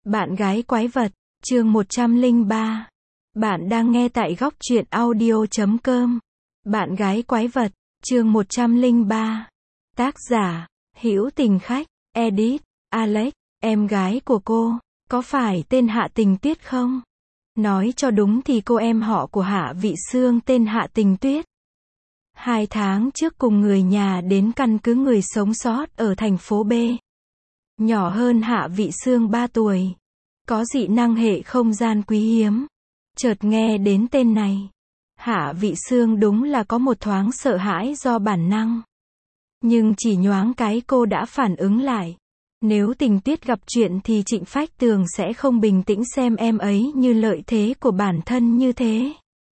Bạn gái quái vật, chương 103. Bạn đang nghe tại góc truyện audio.com. Bạn gái quái vật, chương 103. Tác giả, Hữu Tình Khách, edit, Alex, em gái của cô, có phải tên Hạ Tình Tuyết không? Nói cho đúng thì cô em họ của Hạ Vị Xương tên Hạ Tình Tuyết. 2 tháng trước cùng người nhà đến căn cứ người sống sót ở thành phố B. Nhỏ hơn Hạ Vị Xương 3 tuổi. Có dị năng hệ không gian quý hiếm. Chợt nghe đến tên này, Hạ Vị Xương đúng là có một thoáng sợ hãi do bản năng. Nhưng chỉ nhoáng cái cô đã phản ứng lại. Nếu Tình Tuyết gặp chuyện thì Trịnh Phách Tường sẽ không bình tĩnh xem em ấy như lợi thế của bản thân như thế.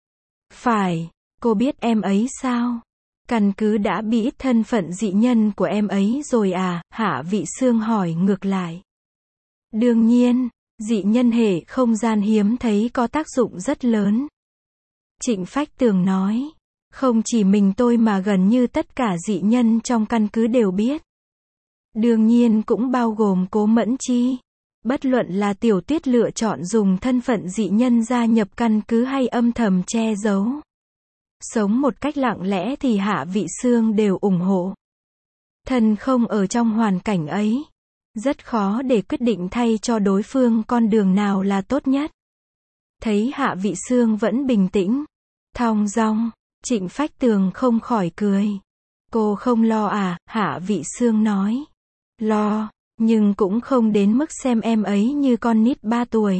Phải, cô biết em ấy sao? Căn cứ đã biết thân phận dị nhân của em ấy rồi à? Hạ Vị Xương hỏi ngược lại. Đương nhiên, dị nhân hệ không gian hiếm thấy có tác dụng rất lớn. Trịnh Phách Tường nói. Không chỉ mình tôi mà gần như tất cả dị nhân trong căn cứ đều biết. Đương nhiên cũng bao gồm Cố Mẫn Chi. Bất luận là Tiểu Tuyết lựa chọn dùng thân phận dị nhân gia nhập căn cứ hay âm thầm che giấu, sống một cách lặng lẽ thì Hạ Vị Xương đều ủng hộ. Thân không ở trong hoàn cảnh ấy, rất khó để quyết định thay cho đối phương con đường nào là tốt nhất. Thấy Hạ Vị Xương vẫn bình tĩnh, thong dong, Trịnh Phách Tường không khỏi cười. Cô không lo à? Hạ Vị Xương nói. Lo, nhưng cũng không đến mức xem em ấy như con nít 3 tuổi.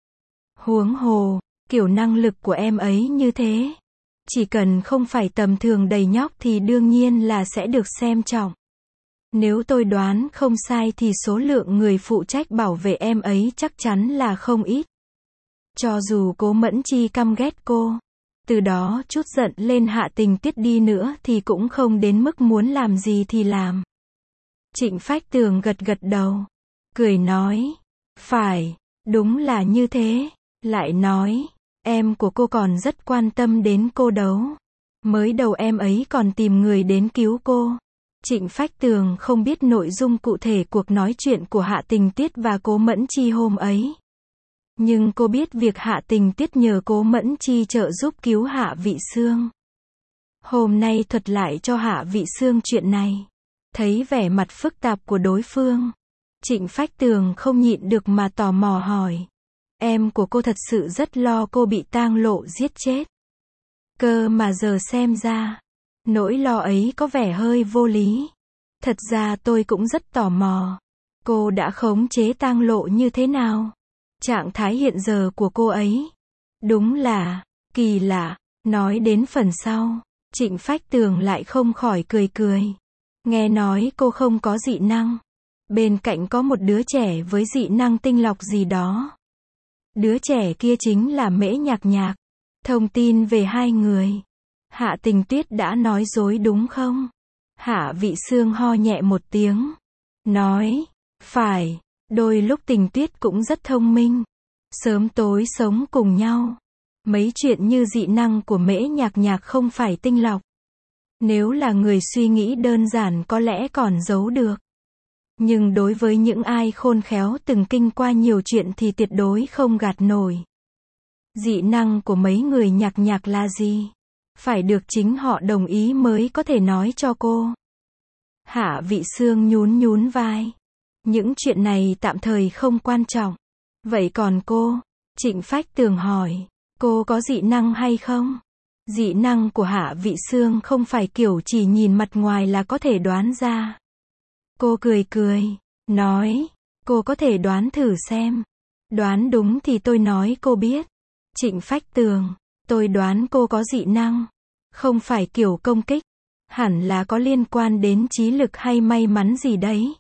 Huống hồ, kiểu năng lực của em ấy như thế, chỉ cần không phải tầm thường đầy nhóc thì đương nhiên là sẽ được xem trọng. Nếu tôi đoán không sai thì số lượng người phụ trách bảo vệ em ấy chắc chắn là không ít. Cho dù Cố Mẫn Chi căm ghét cô, từ đó chút giận lên Hạ Tình Tuyết đi nữa thì cũng không đến mức muốn làm gì thì làm. Trịnh Phách Tường gật gật đầu, cười nói. Phải, đúng là như thế. Lại nói, em của cô còn rất quan tâm đến cô đấu. Mới đầu em ấy còn tìm người đến cứu cô. Trịnh Phách Tường không biết nội dung cụ thể cuộc nói chuyện của Hạ Tình Tuyết và Cố Mẫn Chi hôm ấy. Nhưng cô biết việc Hạ Tình Tuyết nhờ Cố Mẫn Chi trợ giúp cứu Hạ Vị Xương. Hôm nay thuật lại cho Hạ Vị Xương chuyện này. Thấy vẻ mặt phức tạp của đối phương, Trịnh Phách Tường không nhịn được mà tò mò hỏi. Em của cô thật sự rất lo cô bị Tang Lộ giết chết. Cơ mà giờ xem ra, nỗi lo ấy có vẻ hơi vô lý. Thật ra tôi cũng rất tò mò. Cô đã khống chế Tang Lộ như thế nào? Trạng thái hiện giờ của cô ấy đúng là kỳ lạ. Nói đến phần sau, Trịnh Phách Tường lại không khỏi cười cười. Nghe nói cô không có dị năng. Bên cạnh có một đứa trẻ với dị năng tinh lọc gì đó. Đứa trẻ kia chính là Mễ Nhạc Nhạc. Thông tin về hai người, Hạ Tình Tuyết đã nói dối đúng không? Hạ Vị Xương ho nhẹ một tiếng, nói. Phải, đôi lúc Tình Tuyết cũng rất thông minh. Sớm tối sống cùng nhau. Mấy chuyện như dị năng của Mễ Nhạc Nhạc không phải tinh lọc. Nếu là người suy nghĩ đơn giản có lẽ còn giấu được. Nhưng đối với những ai khôn khéo từng kinh qua nhiều chuyện thì tuyệt đối không gạt nổi. Dị năng của mấy người Nhạc Nhạc là gì? Phải được chính họ đồng ý mới có thể nói cho cô. Hạ Vị Xương nhún nhún vai. Những chuyện này tạm thời không quan trọng. Vậy còn cô? Trịnh Phách Tường hỏi. Cô có dị năng hay không? Dị năng của Hạ Vị Xương không phải kiểu chỉ nhìn mặt ngoài là có thể đoán ra. Cô cười cười, nói. Cô có thể đoán thử xem. Đoán đúng thì tôi nói cô biết. Trịnh Phách Tường. Tôi đoán cô có dị năng. Không phải kiểu công kích. Hẳn là có liên quan đến trí lực hay may mắn gì đấy.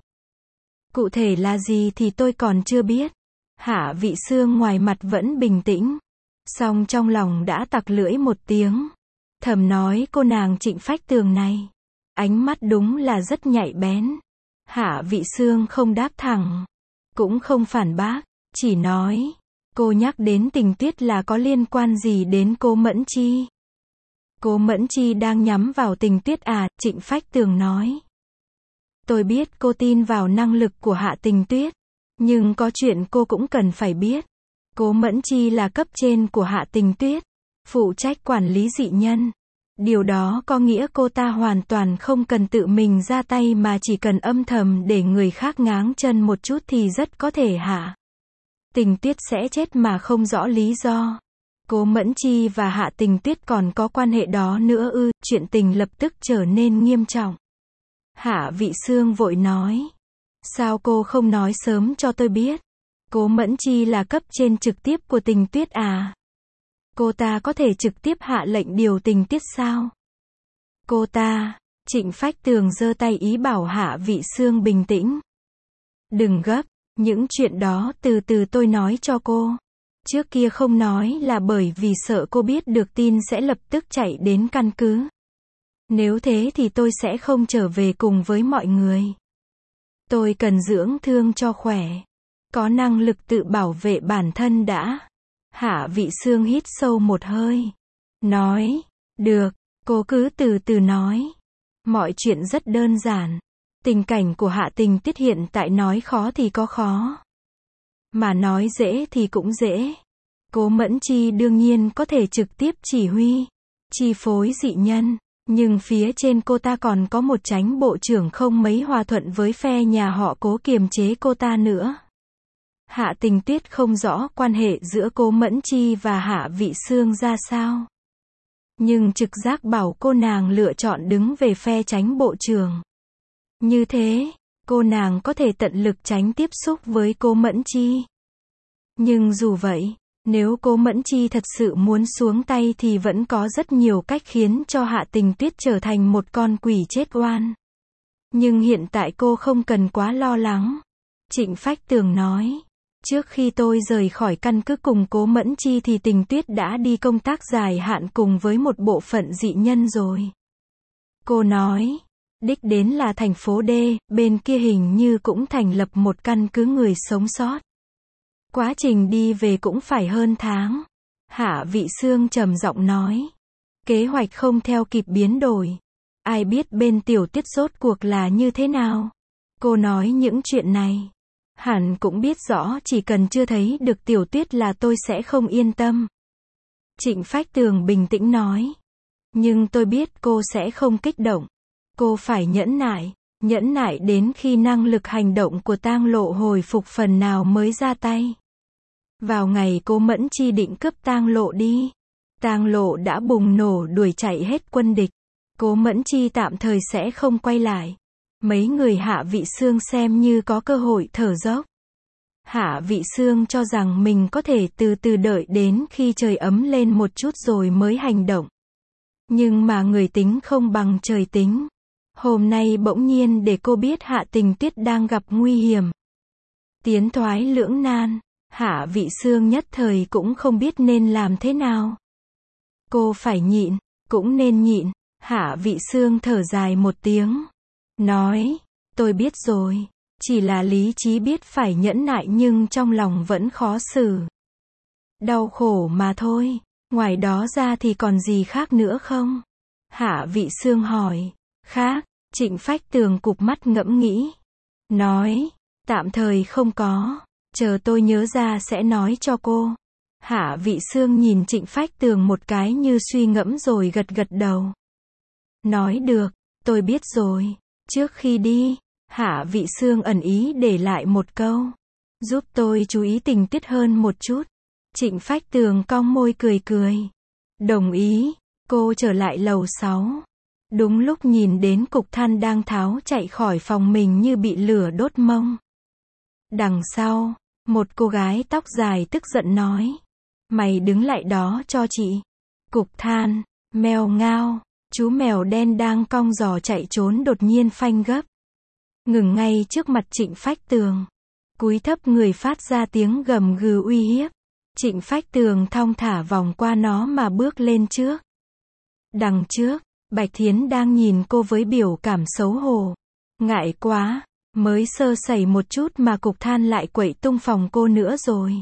Cụ thể là gì thì tôi còn chưa biết. Hạ Vị Xương ngoài mặt vẫn bình tĩnh. Song trong lòng đã tặc lưỡi một tiếng. Thầm nói cô nàng Trịnh Phách Tường này. Ánh mắt đúng là rất nhạy bén. Hạ Vị Xương không đáp thẳng. Cũng không phản bác. Chỉ nói. Cô nhắc đến Tình Tuyết là có liên quan gì đến Cố Mẫn Chi? Cố Mẫn Chi đang nhắm vào Tình Tuyết à? Trịnh Phách Tường nói. Tôi biết cô tin vào năng lực của Hạ Tình Tuyết. Nhưng có chuyện cô cũng cần phải biết. Cố Mẫn Chi là cấp trên của Hạ Tình Tuyết, phụ trách quản lý dị nhân. Điều đó có nghĩa cô ta hoàn toàn không cần tự mình ra tay mà chỉ cần âm thầm để người khác ngáng chân một chút thì rất có thể Hạ Tình Tuyết sẽ chết mà không rõ lý do. Cố Mẫn Chi và Hạ Tình Tuyết còn có quan hệ đó nữa ư? Chuyện tình lập tức trở nên nghiêm trọng. Hạ Vị Sương vội nói. Sao cô không nói sớm cho tôi biết? Cố Mẫn Chi là cấp trên trực tiếp của Tình Tuyết à? Cô ta có thể trực tiếp hạ lệnh điều Tình Tuyết sao? Cô ta, Trịnh Phách Tường giơ tay ý bảo Hạ Vị Sương bình tĩnh. Đừng gấp, những chuyện đó từ từ tôi nói cho cô. Trước kia không nói là bởi vì sợ cô biết được tin sẽ lập tức chạy đến căn cứ. Nếu thế thì tôi sẽ không trở về cùng với mọi người. Tôi cần dưỡng thương cho khỏe. Có năng lực tự bảo vệ bản thân đã. Hạ Vị Sương hít sâu một hơi. Nói, được, cô cứ từ từ nói. Mọi chuyện rất đơn giản. Tình cảnh của Hạ Tình Tuyết hiện tại nói khó thì có khó. Mà nói dễ thì cũng dễ. Cố Mẫn Chi đương nhiên có thể trực tiếp chỉ huy, chi phối dị nhân. Nhưng phía trên cô ta còn có một chánh bộ trưởng không mấy hòa thuận với phe nhà họ Cố kiềm chế cô ta nữa. Hạ Tình Tuyết không rõ quan hệ giữa Cố Mẫn Chi và Hạ Vị Sương ra sao. Nhưng trực giác bảo cô nàng lựa chọn đứng về phe chánh bộ trưởng. Như thế, cô nàng có thể tận lực tránh tiếp xúc với Cố Mẫn Chi. Nhưng dù vậy, nếu Cố Mẫn Chi thật sự muốn xuống tay thì vẫn có rất nhiều cách khiến cho Hạ Tình Tuyết trở thành một con quỷ chết oan. Nhưng hiện tại cô không cần quá lo lắng. Trịnh Phách Tường nói. Trước khi tôi rời khỏi căn cứ cùng Cố Mẫn Chi thì Tình Tuyết đã đi công tác dài hạn cùng với một bộ phận dị nhân rồi. Cô nói. Đích đến là thành phố D, bên kia hình như cũng thành lập một căn cứ người sống sót. Quá trình đi về cũng phải hơn tháng. Hạ Vị Sương trầm giọng nói. Kế hoạch không theo kịp biến đổi. Ai biết bên Tiểu Tuyết rốt cuộc là như thế nào? Cô nói những chuyện này. Hẳn cũng biết rõ chỉ cần chưa thấy được Tiểu Tuyết là tôi sẽ không yên tâm. Trịnh Phách Tường bình tĩnh nói. Nhưng tôi biết cô sẽ không kích động. Cô phải nhẫn nại đến khi năng lực hành động của Tang Lộ hồi phục phần nào mới ra tay. Vào ngày Cố Mẫn Chi định cướp Tang Lộ đi, Tang Lộ đã bùng nổ đuổi chạy hết quân địch. Cố Mẫn Chi tạm thời sẽ không quay lại. Mấy người Hạ Vị Sương xem như có cơ hội thở dốc. Hạ Vị Sương cho rằng mình có thể từ từ đợi đến khi trời ấm lên một chút rồi mới hành động. Nhưng mà người tính không bằng trời tính. Hôm nay bỗng nhiên để cô biết Hạ Tình Tuyết đang gặp nguy hiểm. Tiến thoái lưỡng nan, Hạ Vị Sương nhất thời cũng không biết nên làm thế nào. Cô phải nhịn, cũng nên nhịn. Hạ Vị Sương thở dài một tiếng. Nói, tôi biết rồi. Chỉ là lý trí biết phải nhẫn nại nhưng trong lòng vẫn khó xử. Đau khổ mà thôi. Ngoài đó ra thì còn gì khác nữa không? Hạ Vị Sương hỏi. Khác, Trịnh Phách Tường cụp mắt ngẫm nghĩ. Nói, tạm thời không có. Chờ tôi nhớ ra sẽ nói cho cô. Hạ Vị Sương nhìn Trịnh Phách Tường một cái như suy ngẫm rồi gật gật đầu. Nói được, tôi biết rồi. Trước khi đi, Hạ Vị Sương ẩn ý để lại một câu. Giúp tôi chú ý Tình Tuyết hơn một chút. Trịnh Phách Tường cong môi cười cười. Đồng ý, cô trở lại lầu 6. Đúng lúc nhìn đến cục than đang tháo chạy khỏi phòng mình như bị lửa đốt mông. Đằng sau, một cô gái tóc dài tức giận nói. Mày đứng lại đó cho chị. Cục than, mèo ngao, chú mèo đen đang cong giò chạy trốn đột nhiên phanh gấp. Ngừng ngay trước mặt Trịnh Phách Tường. Cúi thấp người phát ra tiếng gầm gừ uy hiếp. Trịnh Phách Tường thong thả vòng qua nó mà bước lên trước. Đằng trước, Bạch Thiến đang nhìn cô với biểu cảm xấu hổ. Ngại quá, mới sơ sẩy một chút mà cục than lại quậy tung phòng cô nữa rồi.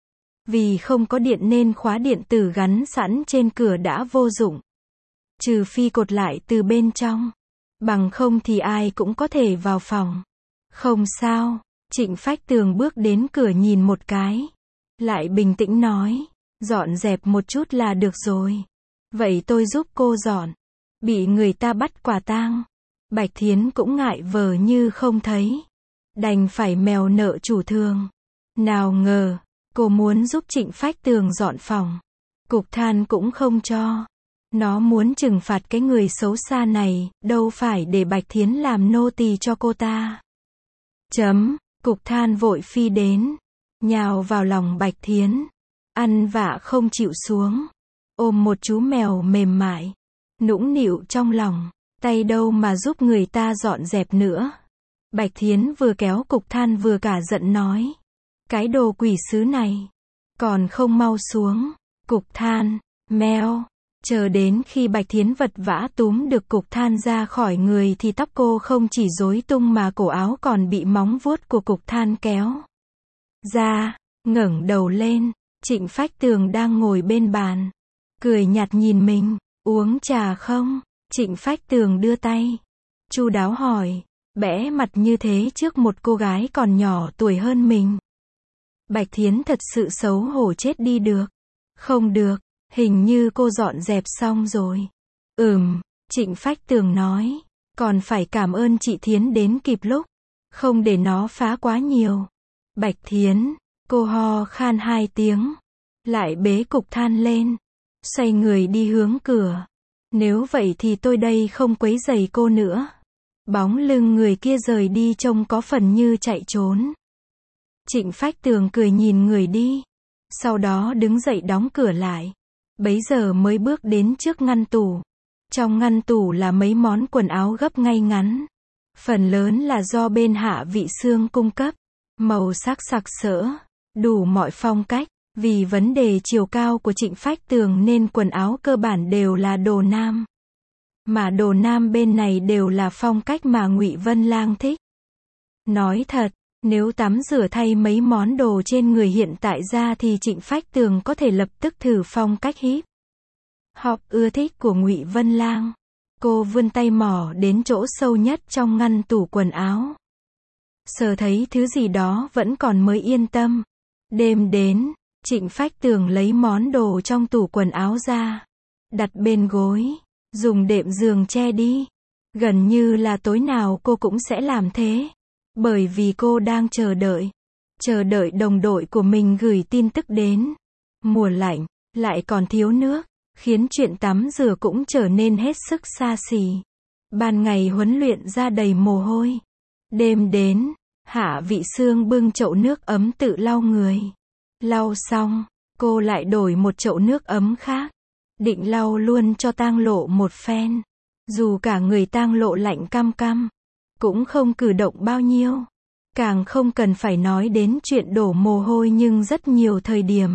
Vì không có điện nên khóa điện tử gắn sẵn trên cửa đã vô dụng. Trừ phi cột lại từ bên trong. Bằng không thì ai cũng có thể vào phòng. Không sao, Trịnh Phách Tường bước đến cửa nhìn một cái. Lại bình tĩnh nói. Dọn dẹp một chút là được rồi. Vậy tôi giúp cô dọn. Bị người ta bắt quả tang. Bạch Thiến cũng ngại vờ như không thấy. Đành phải mèo nợ chủ thường. Nào ngờ, cô muốn giúp Trịnh Phách Tường dọn phòng. Cục Than cũng không cho. Nó muốn trừng phạt cái người xấu xa này, đâu phải để Bạch Thiến làm nô tỳ cho cô ta. Cục Than vội phi đến. Nhào vào lòng Bạch Thiến. Ăn vạ không chịu xuống. Ôm một chú mèo mềm mại. Nũng nịu trong lòng. Tay đâu mà giúp người ta dọn dẹp nữa. Bạch Thiến vừa kéo Cục Than vừa cả giận nói. Cái đồ quỷ sứ này. Còn không mau xuống. Cục Than, meo. Chờ đến khi Bạch Thiến vật vã túm được Cục Than ra khỏi người thì tóc cô không chỉ rối tung mà cổ áo còn bị móng vuốt của Cục Than kéo ra. Ngẩng đầu lên, Trịnh Phách Tường đang ngồi bên bàn. Cười nhạt nhìn mình. Uống trà không? Trịnh Phách Tường đưa tay. Chu đáo hỏi. Bẽ mặt như thế trước một cô gái còn nhỏ tuổi hơn mình. Bạch Thiến thật sự xấu hổ chết đi được. Không được, hình như cô dọn dẹp xong rồi. Trịnh Phách Tường nói. Còn phải cảm ơn chị Thiến đến kịp lúc. Không để nó phá quá nhiều. Bạch Thiến, cô ho khan 2 tiếng. Lại bế Cục Than lên. Xoay người đi hướng cửa. Nếu vậy thì tôi đây không quấy rầy cô nữa. Bóng lưng người kia rời đi trông có phần như chạy trốn. Trịnh Phách Tường cười nhìn người đi. Sau đó đứng dậy đóng cửa lại. Bấy giờ mới bước đến trước ngăn tủ. Trong ngăn tủ là mấy món quần áo gấp ngay ngắn. Phần lớn là do bên Hạ Vị Xương cung cấp. Màu sắc sặc sỡ. Đủ mọi phong cách. Vì vấn đề chiều cao của Trịnh Phách Tường nên quần áo cơ bản đều là đồ nam. Mà đồ nam bên này đều là phong cách mà Ngụy Vân Lang thích. Nói thật, nếu tắm rửa thay mấy món đồ trên người hiện tại ra thì Trịnh Phách Tường có thể lập tức thử phong cách hip hop ưa thích của Ngụy Vân Lang. Cô vươn tay mò đến chỗ sâu nhất trong ngăn tủ quần áo. Sờ thấy thứ gì đó vẫn còn mới yên tâm. Đêm đến, Trịnh Phách Tường lấy món đồ trong tủ quần áo ra. Đặt bên gối. Dùng đệm giường che đi. Gần như là tối nào cô cũng sẽ làm thế. Bởi vì cô đang chờ đợi đồng đội của mình gửi tin tức đến. Mùa lạnh, lại còn thiếu nước, khiến chuyện tắm rửa cũng trở nên hết sức xa xỉ. Ban ngày huấn luyện ra đầy mồ hôi. Đêm đến, Hạ Vị Xương bưng chậu nước ấm tự lau người. Lau xong, cô lại đổi một chậu nước ấm khác. Định lau luôn cho Tang Lộ một phen. Dù cả người Tang Lộ lạnh căm căm, cũng không cử động bao nhiêu. Càng không cần phải nói đến chuyện đổ mồ hôi nhưng rất nhiều thời điểm.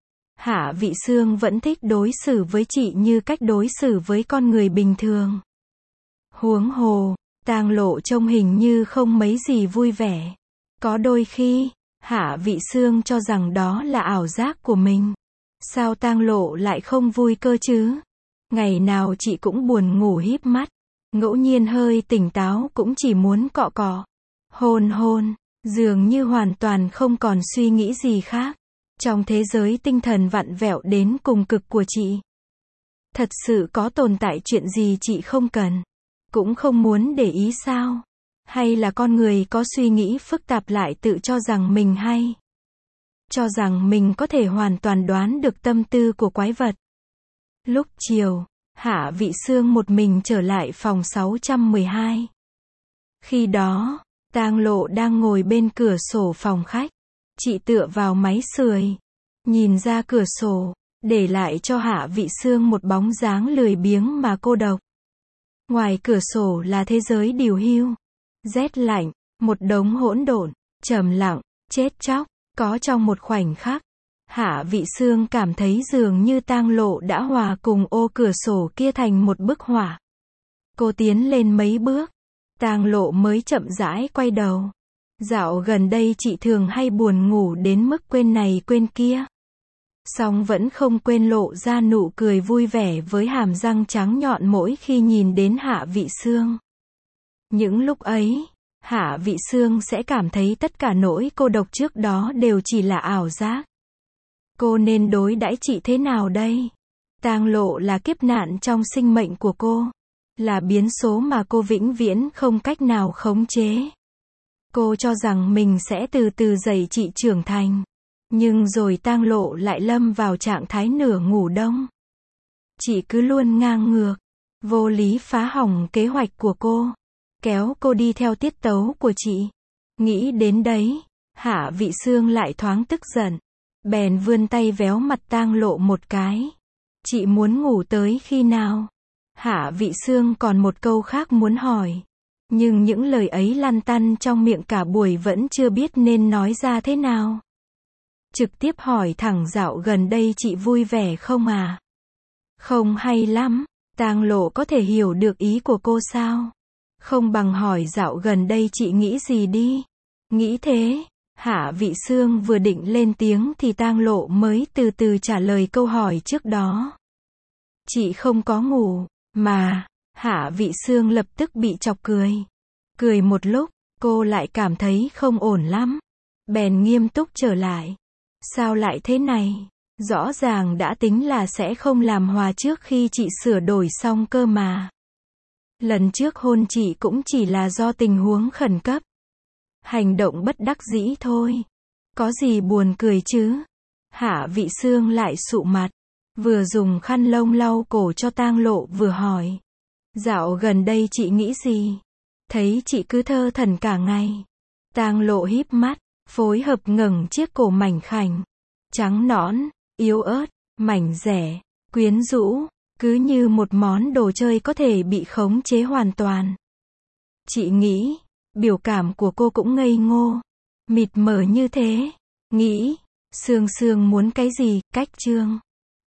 Hạ Vị Xương vẫn thích đối xử với chị như cách đối xử với con người bình thường. Huống hồ, Tang Lộ trông hình như không mấy gì vui vẻ. Có đôi khi, Hạ Vị Xương cho rằng đó là ảo giác của mình. Sao Tang Lộ lại không vui cơ chứ? Ngày nào chị cũng buồn ngủ híp mắt. Ngẫu nhiên hơi tỉnh táo cũng chỉ muốn cọ cọ. Hôn hôn. Dường như hoàn toàn không còn suy nghĩ gì khác. Trong thế giới tinh thần vặn vẹo đến cùng cực của chị. Thật sự có tồn tại chuyện gì chị không cần. Cũng không muốn để ý sao? Hay là con người có suy nghĩ phức tạp lại tự cho rằng mình hay? Cho rằng mình có thể hoàn toàn đoán được tâm tư của quái vật. Lúc chiều, Hạ Vị Xương một mình trở lại phòng 612. Khi đó, Tang Lộ đang ngồi bên cửa sổ phòng khách. Chị tựa vào máy sưởi, nhìn ra cửa sổ, để lại cho Hạ Vị Xương một bóng dáng lười biếng mà cô độc. Ngoài cửa sổ là thế giới điều hưu, rét lạnh, một đống hỗn độn, trầm lặng, chết chóc. Có trong một khoảnh khắc, Hạ Vị Xương cảm thấy dường như Tang Lộ đã hòa cùng ô cửa sổ kia thành một bức họa. Cô tiến lên mấy bước, Tang Lộ mới chậm rãi quay đầu. Dạo gần đây chị thường hay buồn ngủ đến mức quên này quên kia. Song vẫn không quên lộ ra nụ cười vui vẻ với hàm răng trắng nhọn mỗi khi nhìn đến Hạ Vị Xương. Những lúc ấy, Hạ Vị Sương sẽ cảm thấy tất cả nỗi cô độc trước đó đều chỉ là ảo giác. Cô nên đối đãi chị thế nào đây? Tang Lộ là kiếp nạn trong sinh mệnh của cô, là biến số mà cô vĩnh viễn không cách nào khống chế. Cô cho rằng mình sẽ từ từ dạy chị trưởng thành, nhưng rồi Tang Lộ lại lâm vào trạng thái nửa ngủ đông. Chị cứ luôn ngang ngược, vô lý phá hỏng kế hoạch của cô, kéo cô đi theo tiết tấu của chị. Nghĩ đến đấy, Hạ Vị Sương lại thoáng tức giận, bèn vươn tay véo mặt Tang Lộ một cái. Chị muốn ngủ tới khi nào? Hạ Vị Sương còn một câu khác muốn hỏi, nhưng những lời ấy lăn tăn trong miệng cả buổi vẫn chưa biết nên nói ra thế nào. Trực tiếp hỏi thẳng, dạo gần đây chị vui vẻ không à? Không hay lắm. Tang Lộ có thể hiểu được ý của cô sao? Không bằng hỏi dạo gần đây chị nghĩ gì đi. Nghĩ thế. Hạ Vị Sương vừa định lên tiếng thì Tang Lộ mới từ từ trả lời câu hỏi trước đó. Chị không có ngủ, mà. Hạ Vị Sương lập tức bị chọc cười. Cười một lúc, cô lại cảm thấy không ổn lắm. Bèn nghiêm túc trở lại. Sao lại thế này? Rõ ràng đã tính là sẽ không làm hòa trước khi chị sửa đổi xong cơ mà. Lần trước hôn chị cũng chỉ là do tình huống khẩn cấp. Hành động bất đắc dĩ thôi. Có gì buồn cười chứ? Hạ Vị Sương lại sụ mặt, vừa dùng khăn lông lau cổ cho Tang Lộ vừa hỏi. Dạo gần đây chị nghĩ gì? Thấy chị cứ thơ thẩn cả ngày. Tang Lộ híp mắt, phối hợp ngẩng chiếc cổ mảnh khảnh, trắng nõn, yếu ớt, mảnh dẻ, quyến rũ, cứ như một món đồ chơi có thể bị khống chế hoàn toàn. Chị nghĩ, biểu cảm của cô cũng ngây ngô, mịt mờ như thế. Nghĩ, Sương Sương muốn cái gì, cách chương.